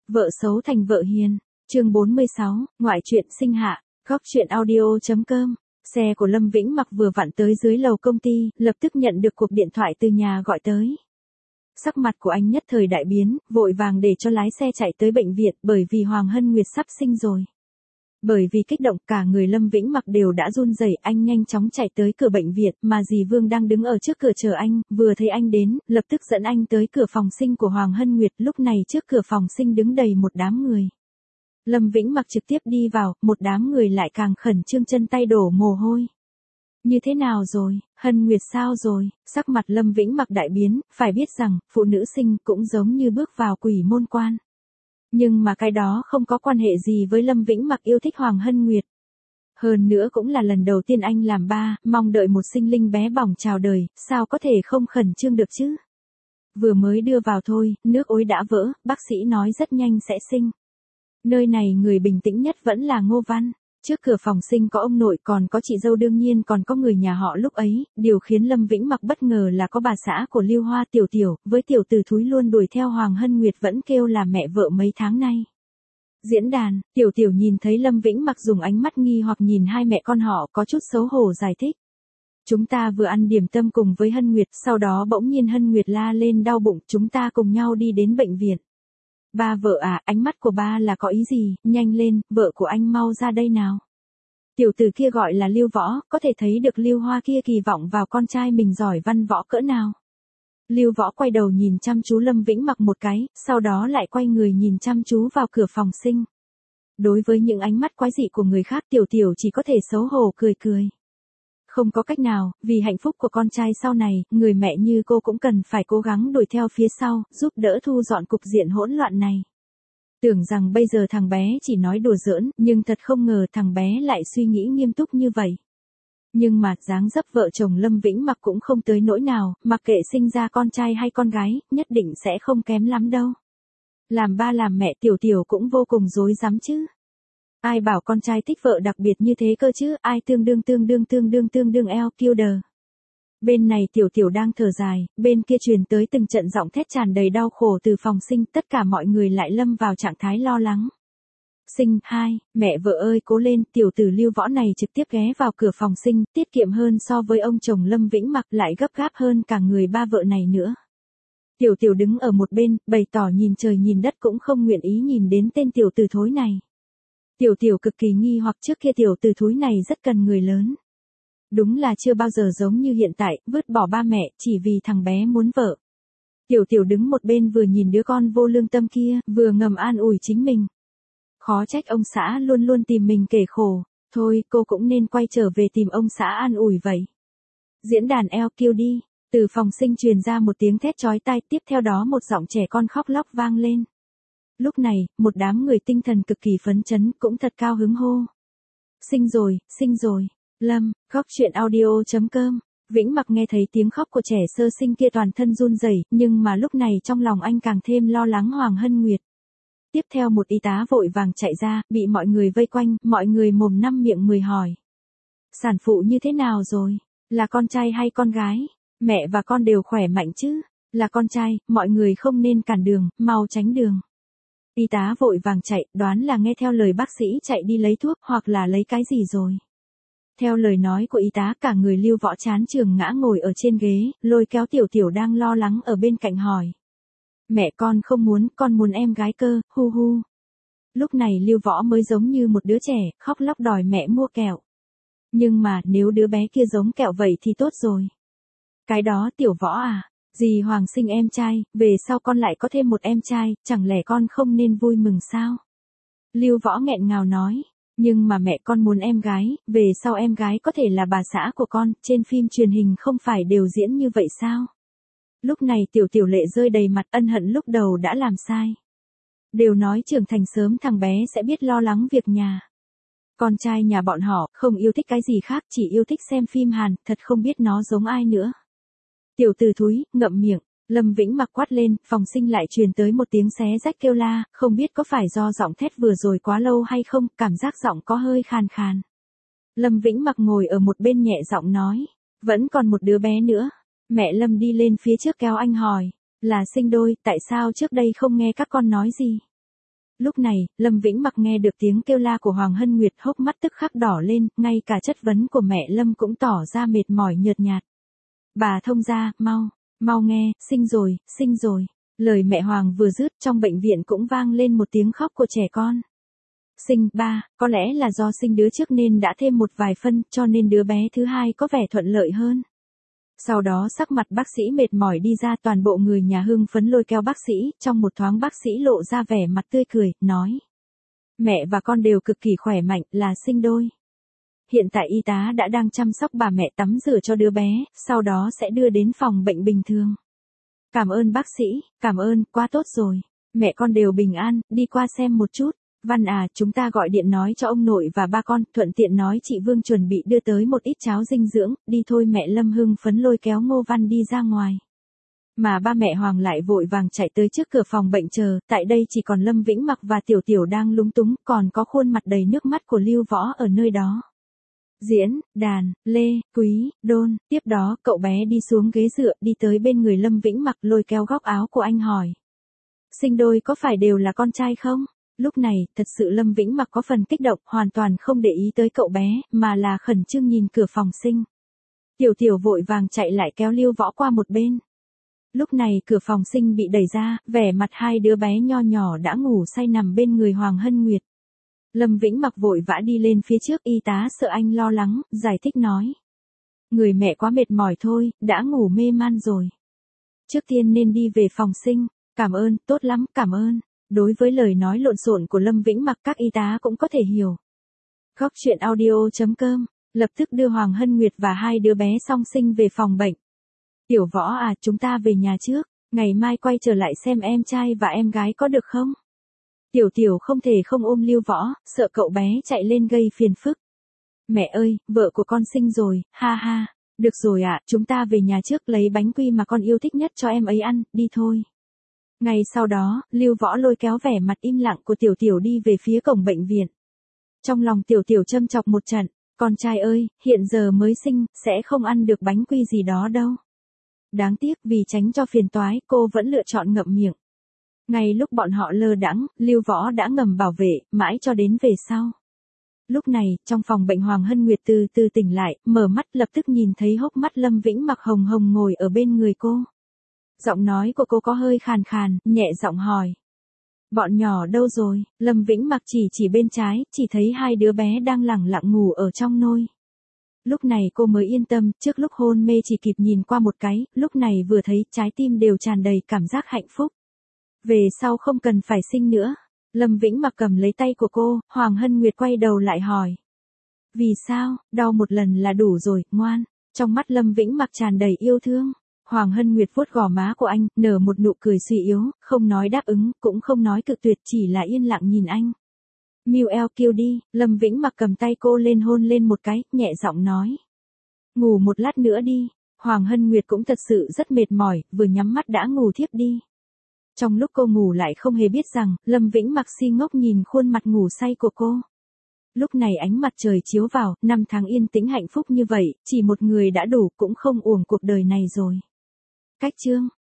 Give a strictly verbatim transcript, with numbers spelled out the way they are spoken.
Vợ xấu thành vợ hiền. Chương bốn mươi sáu, ngoại truyện sinh hạ. Góc truyện audio.com. Xe của Lâm Vĩnh Mặc vừa vặn tới dưới lầu công ty, lập tức nhận được cuộc điện thoại từ nhà gọi tới. Sắc mặt của anh nhất thời đại biến, vội vàng để cho lái xe chạy tới bệnh viện, bởi vì Hoàng Hân Nguyệt sắp sinh rồi. Bởi vì kích động, cả người Lâm Vĩnh Mặc đều đã run rẩy, anh nhanh chóng chạy tới cửa bệnh viện, mà dì Vương đang đứng ở trước cửa chờ anh, vừa thấy anh đến, lập tức dẫn anh tới cửa phòng sinh của Hoàng Hân Nguyệt, lúc này trước cửa phòng sinh đứng đầy một đám người. Lâm Vĩnh Mặc trực tiếp đi vào, một đám người lại càng khẩn trương, chân tay đổ mồ hôi. Như thế nào rồi, Hân Nguyệt sao rồi? Sắc mặt Lâm Vĩnh Mặc đại biến, phải biết rằng, phụ nữ sinh cũng giống như bước vào quỷ môn quan. Nhưng mà cái đó không có quan hệ gì với Lâm Vĩnh Mặc yêu thích Hoàng Hân Nguyệt. Hơn nữa cũng là lần đầu tiên anh làm ba, mong đợi một sinh linh bé bỏng chào đời, sao có thể không khẩn trương được chứ? Vừa mới đưa vào thôi, nước ối đã vỡ, bác sĩ nói rất nhanh sẽ sinh. Nơi này người bình tĩnh nhất vẫn là Ngô Văn. Trước cửa phòng sinh có ông nội, còn có chị dâu, đương nhiên còn có người nhà họ lúc ấy. Điều khiến Lâm Vĩnh Mặc bất ngờ là có bà xã của Lưu Hoa Tiểu Tiểu, với tiểu tử thúi luôn đuổi theo Hoàng Hân Nguyệt vẫn kêu là mẹ vợ mấy tháng nay. Diễn đàn, Tiểu Tiểu nhìn thấy Lâm Vĩnh Mặc dùng ánh mắt nghi hoặc nhìn hai mẹ con họ, có chút xấu hổ giải thích. Chúng ta vừa ăn điểm tâm cùng với Hân Nguyệt, sau đó bỗng nhiên Hân Nguyệt la lên đau bụng, chúng ta cùng nhau đi đến bệnh viện. Ba vợ à, ánh mắt của ba là có ý gì, nhanh lên, vợ của anh mau ra đây nào. Tiểu tử kia gọi là Lưu Võ, có thể thấy được Lưu Hoa kia kỳ vọng vào con trai mình giỏi văn võ cỡ nào. Lưu Võ quay đầu nhìn chăm chú Lâm Vĩnh Mặc một cái, sau đó lại quay người nhìn chăm chú vào cửa phòng sinh. Đối với những ánh mắt quái dị của người khác, Tiểu Tiểu chỉ có thể xấu hổ cười cười. Không có cách nào, vì hạnh phúc của con trai sau này, người mẹ như cô cũng cần phải cố gắng đuổi theo phía sau, giúp đỡ thu dọn cục diện hỗn loạn này. Tưởng rằng bây giờ thằng bé chỉ nói đùa giỡn, nhưng thật không ngờ thằng bé lại suy nghĩ nghiêm túc như vậy. Nhưng mà, dáng dấp vợ chồng Lâm Vĩnh Mặc cũng không tới nỗi nào, mặc kệ sinh ra con trai hay con gái, nhất định sẽ không kém lắm đâu. Làm ba làm mẹ Tiểu Tiểu cũng vô cùng rối rắm chứ. Ai bảo con trai thích vợ đặc biệt như thế cơ chứ, ai tương đương tương đương tương đương tương đương eo kiêu đờ. Bên này Tiểu Tiểu đang thở dài, bên kia truyền tới từng trận giọng thét tràn đầy đau khổ từ phòng sinh, tất cả mọi người lại lâm vào trạng thái lo lắng. Sinh, hai, mẹ vợ ơi cố lên, tiểu tử Lưu Võ này trực tiếp ghé vào cửa phòng sinh, tiết kiệm hơn so với ông chồng Lâm Vĩnh Mặc, lại gấp gáp hơn cả người ba vợ này nữa. Tiểu Tiểu đứng ở một bên, bày tỏ nhìn trời nhìn đất cũng không nguyện ý nhìn đến tên tiểu tử thối này. Tiểu Tiểu cực kỳ nghi hoặc, trước kia tiểu tử thúi này rất cần người lớn. Đúng là chưa bao giờ giống như hiện tại, vứt bỏ ba mẹ, chỉ vì thằng bé muốn vợ. Tiểu Tiểu đứng một bên vừa nhìn đứa con vô lương tâm kia, vừa ngầm an ủi chính mình. Khó trách ông xã luôn luôn tìm mình kể khổ, thôi cô cũng nên quay trở về tìm ông xã an ủi vậy. Diễn đàn eo kêu đi, từ phòng sinh truyền ra một tiếng thét chói tai, tiếp theo đó một giọng trẻ con khóc lóc vang lên. Lúc này, một đám người tinh thần cực kỳ phấn chấn, cũng thật cao hứng hô. Sinh rồi, sinh rồi. Lâm, góc truyện audio.com. Vĩnh Mặc nghe thấy tiếng khóc của trẻ sơ sinh kia toàn thân run rẩy, nhưng mà lúc này trong lòng anh càng thêm lo lắng Hoàng Hân Nguyệt. Tiếp theo một y tá vội vàng chạy ra, bị mọi người vây quanh, mọi người mồm năm miệng mười hỏi. Sản phụ như thế nào rồi? Là con trai hay con gái? Mẹ và con đều khỏe mạnh chứ? Là con trai, mọi người không nên cản đường, mau tránh đường. Y tá vội vàng chạy, đoán là nghe theo lời bác sĩ chạy đi lấy thuốc hoặc là lấy cái gì rồi. Theo lời nói của y tá, cả người Lưu Võ chán chường ngã ngồi ở trên ghế, lôi kéo Tiểu Tiểu đang lo lắng ở bên cạnh hỏi. Mẹ con không muốn, con muốn em gái cơ, hu hu. Lúc này Lưu Võ mới giống như một đứa trẻ, khóc lóc đòi mẹ mua kẹo. Nhưng mà, nếu đứa bé kia giống kẹo vậy thì tốt rồi. Cái đó Tiểu Võ à, dì Hoàng sinh em trai, về sau con lại có thêm một em trai, chẳng lẽ con không nên vui mừng sao? Lưu Võ nghẹn ngào nói. Nhưng mà mẹ con muốn em gái, về sau em gái có thể là bà xã của con, trên phim truyền hình không phải đều diễn như vậy sao? Lúc này Tiểu Tiểu lệ rơi đầy mặt, ân hận lúc đầu đã làm sai. Đều nói trưởng thành sớm thằng bé sẽ biết lo lắng việc nhà. Con trai nhà bọn họ không yêu thích cái gì khác, chỉ yêu thích xem phim Hàn, thật không biết nó giống ai nữa. Tiểu tử thúi, ngậm miệng. Lâm Vĩnh Mặc quát lên, phòng sinh lại truyền tới một tiếng xé rách kêu la, không biết có phải do giọng thét vừa rồi quá lâu hay không, cảm giác giọng có hơi khàn khàn. Lâm Vĩnh Mặc ngồi ở một bên nhẹ giọng nói, vẫn còn một đứa bé nữa. Mẹ Lâm đi lên phía trước kéo anh hỏi, là sinh đôi, tại sao trước đây không nghe các con nói gì? Lúc này, Lâm Vĩnh Mặc nghe được tiếng kêu la của Hoàng Hân Nguyệt, hốc mắt tức khắc đỏ lên, ngay cả chất vấn của mẹ Lâm cũng tỏ ra mệt mỏi nhợt nhạt. Bà thông gia, mau, mau nghe, sinh rồi, sinh rồi. Lời mẹ Hoàng vừa dứt, trong bệnh viện cũng vang lên một tiếng khóc của trẻ con. Sinh, ba, có lẽ là do sinh đứa trước nên đã thêm một vài phân, cho nên đứa bé thứ hai có vẻ thuận lợi hơn. Sau đó sắc mặt bác sĩ mệt mỏi đi ra, toàn bộ người nhà hưng phấn lôi kéo bác sĩ, trong một thoáng bác sĩ lộ ra vẻ mặt tươi cười, nói. Mẹ và con đều cực kỳ khỏe mạnh, là sinh đôi. Hiện tại y tá đã đang chăm sóc bà mẹ tắm rửa cho đứa bé, sau đó sẽ đưa đến phòng bệnh bình thường. Cảm ơn bác sĩ, cảm ơn, quá tốt rồi. Mẹ con đều bình an, đi qua xem một chút. Văn à, chúng ta gọi điện nói cho ông nội và ba con, thuận tiện nói chị Vương chuẩn bị đưa tới một ít cháo dinh dưỡng, đi thôi. Mẹ Lâm hưng phấn lôi kéo Ngô Văn đi ra ngoài. Mà ba mẹ Hoàng lại vội vàng chạy tới trước cửa phòng bệnh chờ, tại đây chỉ còn Lâm Vĩnh Mặc và Tiểu Tiểu đang lúng túng, còn có khuôn mặt đầy nước mắt của Lưu Võ ở nơi đó. Diễn, đàn, lê, quý, đôn, tiếp đó cậu bé đi xuống ghế dựa, đi tới bên người Lâm Vĩnh Mặc lôi kéo góc áo của anh hỏi. Sinh đôi có phải đều là con trai không? Lúc này, thật sự Lâm Vĩnh Mặc có phần kích động, hoàn toàn không để ý tới cậu bé, mà là khẩn trương nhìn cửa phòng sinh. Tiểu Tiểu vội vàng chạy lại kéo Lưu Võ qua một bên. Lúc này cửa phòng sinh bị đẩy ra, vẻ mặt hai đứa bé nho nhỏ đã ngủ say nằm bên người Hoàng Hân Nguyệt. Lâm Vĩnh Mặc vội vã đi lên phía trước, y tá sợ anh lo lắng, giải thích nói. Người mẹ quá mệt mỏi thôi, đã ngủ mê man rồi. Trước tiên nên đi về phòng sinh, cảm ơn, tốt lắm, cảm ơn. Đối với lời nói lộn xộn của Lâm Vĩnh Mặc các y tá cũng có thể hiểu. Góc truyện audio chấm com, lập tức đưa Hoàng Hân Nguyệt và hai đứa bé song sinh về phòng bệnh. Tiểu Võ à, chúng ta về nhà trước, ngày mai quay trở lại xem em trai và em gái có được không? Tiểu Tiểu không thể không ôm Lưu Võ, sợ cậu bé chạy lên gây phiền phức. Mẹ ơi, vợ của con sinh rồi, ha ha. Được rồi ạ, à, chúng ta về nhà trước lấy bánh quy mà con yêu thích nhất cho em ấy ăn, đi thôi. Ngay sau đó, Lưu Võ lôi kéo vẻ mặt im lặng của Tiểu Tiểu đi về phía cổng bệnh viện. Trong lòng Tiểu Tiểu châm chọc một trận, con trai ơi, hiện giờ mới sinh, sẽ không ăn được bánh quy gì đó đâu. Đáng tiếc vì tránh cho phiền toái, cô vẫn lựa chọn ngậm miệng. Ngay lúc bọn họ lơ đãng, Lưu Võ đã ngầm bảo vệ, mãi cho đến về sau. Lúc này, trong phòng bệnh Hoàng Hân Nguyệt từ từ tỉnh lại, mở mắt lập tức nhìn thấy hốc mắt Lâm Vĩnh Mặc hồng hồng ngồi ở bên người cô. Giọng nói của cô có hơi khàn khàn, nhẹ giọng hỏi. Bọn nhỏ đâu rồi? Lâm Vĩnh Mặc chỉ chỉ bên trái, chỉ thấy hai đứa bé đang lẳng lặng ngủ ở trong nôi. Lúc này cô mới yên tâm, trước lúc hôn mê chỉ kịp nhìn qua một cái, lúc này vừa thấy trái tim đều tràn đầy cảm giác hạnh phúc. Về sau không cần phải sinh nữa. Lâm Vĩnh Mặc cầm lấy tay của cô, Hoàng Hân Nguyệt quay đầu lại hỏi. Vì sao, đau một lần là đủ rồi, ngoan. Trong mắt Lâm Vĩnh Mặc tràn đầy yêu thương. Hoàng Hân Nguyệt vuốt gò má của anh, nở một nụ cười suy yếu, không nói đáp ứng, cũng không nói cự tuyệt, chỉ là yên lặng nhìn anh. Miu eo kêu đi, Lâm Vĩnh Mặc cầm tay cô lên hôn lên một cái, nhẹ giọng nói. Ngủ một lát nữa đi. Hoàng Hân Nguyệt cũng thật sự rất mệt mỏi, vừa nhắm mắt đã ngủ thiếp đi. Trong lúc cô ngủ lại không hề biết rằng, Lâm Vĩnh Mặc si ngốc nhìn khuôn mặt ngủ say của cô. Lúc này ánh mặt trời chiếu vào, năm tháng yên tĩnh hạnh phúc như vậy, chỉ một người đã đủ, cũng không uổng cuộc đời này rồi. Cách chương